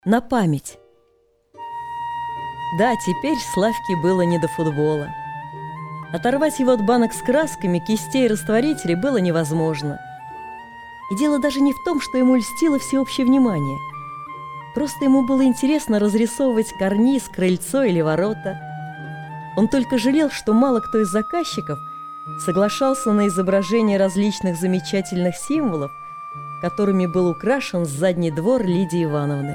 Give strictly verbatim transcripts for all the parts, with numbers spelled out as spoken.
На память. Да, теперь Славке было не до футбола. Оторвать его от банок с красками, кистей и растворителей было невозможно. И дело даже не в том, что ему льстило всеобщее внимание. Просто ему было интересно разрисовывать карниз, крыльцо или ворота. Он только жалел, что мало кто из заказчиков соглашался на изображение различных замечательных символов, которыми был украшен задний двор Лидии Ивановны.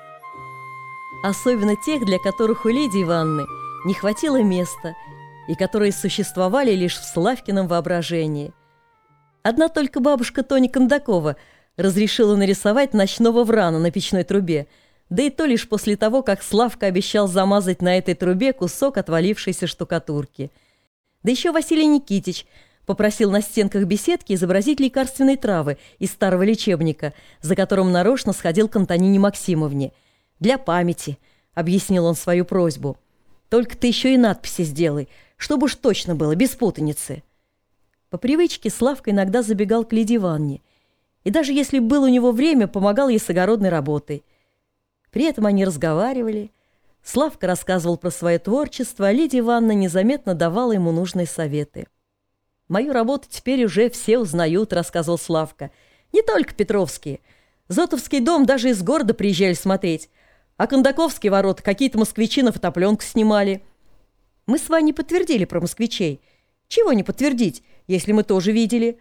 Особенно тех, для которых у Лидии Ивановны не хватило места и которые существовали лишь в Славкином воображении. Одна только бабушка Тони Кондакова разрешила нарисовать ночного врана на печной трубе, да и то лишь после того, как Славка обещал замазать на этой трубе кусок отвалившейся штукатурки. Да еще Василий Никитич попросил на стенках беседки изобразить лекарственные травы из старого лечебника, за которым нарочно сходил к Антонине Максимовне. «Для памяти», — объяснил он свою просьбу. «Только ты еще и надписи сделай, чтобы уж точно было, без путаницы». По привычке Славка иногда забегал к Лидии Ивановне, и даже если было у него время, помогал ей с огородной работой. При этом они разговаривали. Славка рассказывал про свое творчество, а Лидия Ивановна незаметно давала ему нужные советы. «Мою работу теперь уже все узнают», — рассказывал Славка. «Не только Петровские. Зотовский дом даже из города приезжали смотреть, а Кондаковские ворота какие-то москвичи на фотопленку снимали. Мы с Ваней подтвердили про москвичей. Чего не подтвердить, если мы тоже видели?»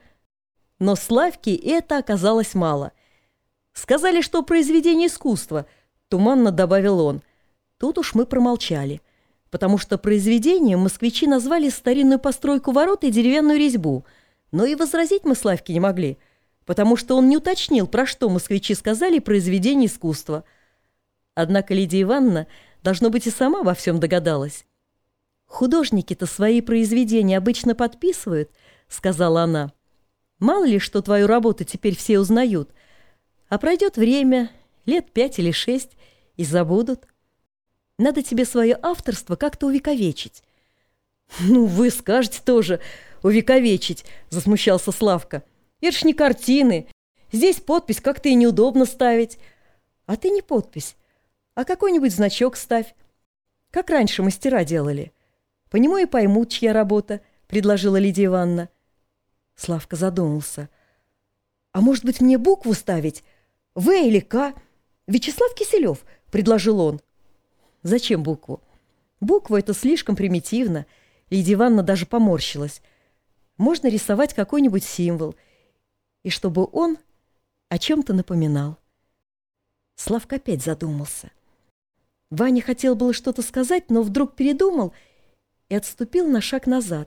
Но Славке это оказалось мало. «Сказали, что произведение искусства», — туманно добавил он. Тут уж мы промолчали, потому что произведением москвичи назвали старинную постройку ворот и деревянную резьбу, но и возразить мы Славке не могли, потому что он не уточнил, про что москвичи сказали произведение искусства. Однако Лидия Ивановна, должно быть, и сама во всем догадалась. «Художники-то свои произведения обычно подписывают», — сказала она. «Мало ли, что твою работу теперь все узнают, а пройдет время, лет пять или шесть, и забудут. Надо тебе свое авторство как-то увековечить». «Ну, вы скажете тоже увековечить», — засмущался Славка. «Это ж не картины. Здесь подпись как-то и неудобно ставить». «А ты не подпись, а какой-нибудь значок ставь, как раньше мастера делали. По нему и поймут, чья работа», — предложила Лидия Ивановна. Славка задумался. «А может быть, мне букву ставить? В или К? Вячеслав Киселев», — предложил он. «Зачем букву? Буква — это слишком примитивно». Лидия Ивановна даже поморщилась. «Можно рисовать какой-нибудь символ, и чтобы он о чем-то напоминал». Славка опять задумался. Ваня хотел было что-то сказать, но вдруг передумал и отступил на шаг назад.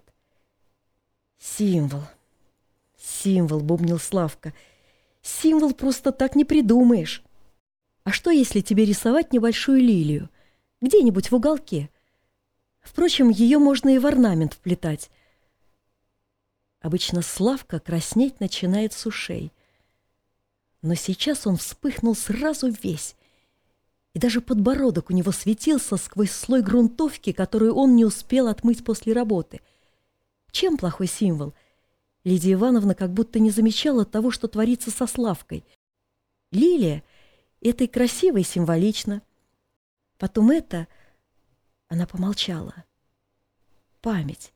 «Символ, символ», — бубнил Славка. «Символ просто так не придумаешь. А что, если тебе рисовать небольшую лилию, где-нибудь в уголке? Впрочем, ее можно и в орнамент вплетать». Обычно Славка краснеть начинает с ушей. Но сейчас он вспыхнул сразу весь, и даже подбородок у него светился сквозь слой грунтовки, которую он не успел отмыть после работы. Чем плохой символ? Лидия Ивановна как будто не замечала того, что творится со Славкой. Лилия — это и красиво, и символично. Потом это... Она помолчала. Память.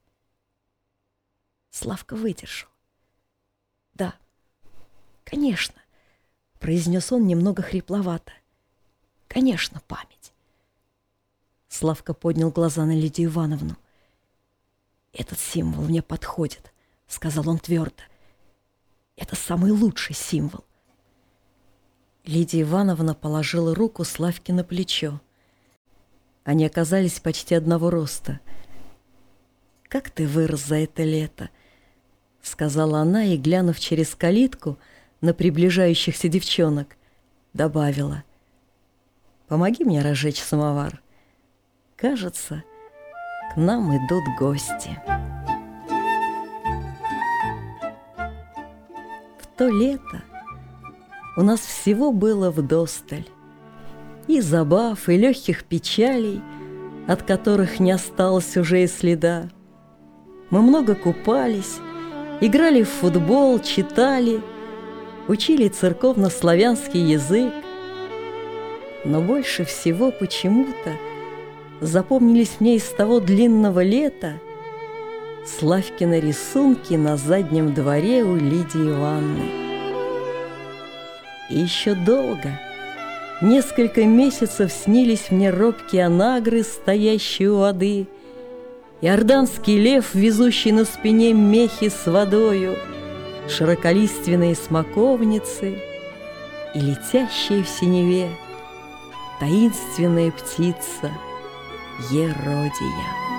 Славка выдержал. «Да, конечно», — произнес он немного хрипловато. «Конечно, память». Славка поднял глаза на Лидию Ивановну. «Этот символ мне подходит», — сказал он твердо. «Это самый лучший символ». Лидия Ивановна положила руку Славке на плечо. Они оказались почти одного роста. «Как ты вырос за это лето», — сказала она, и, глянув через калитку на приближающихся девчонок, добавила: «Помоги мне разжечь самовар. Кажется, к нам идут гости». В то лето у нас всего было вдосталь. И забав, и легких печалей, от которых не осталось уже и следа. Мы много купались, играли в футбол, читали, учили церковно-славянский язык. Но больше всего почему-то запомнились мне из того длинного лета Славкины рисунки на заднем дворе у Лидии Ивановны. И еще долго, несколько месяцев снились мне робкие анагры, стоящие у воды, иорданский лев, везущий на спине мехи с водою, широколиственные смоковницы и летящая в синеве таинственная птица Еродия.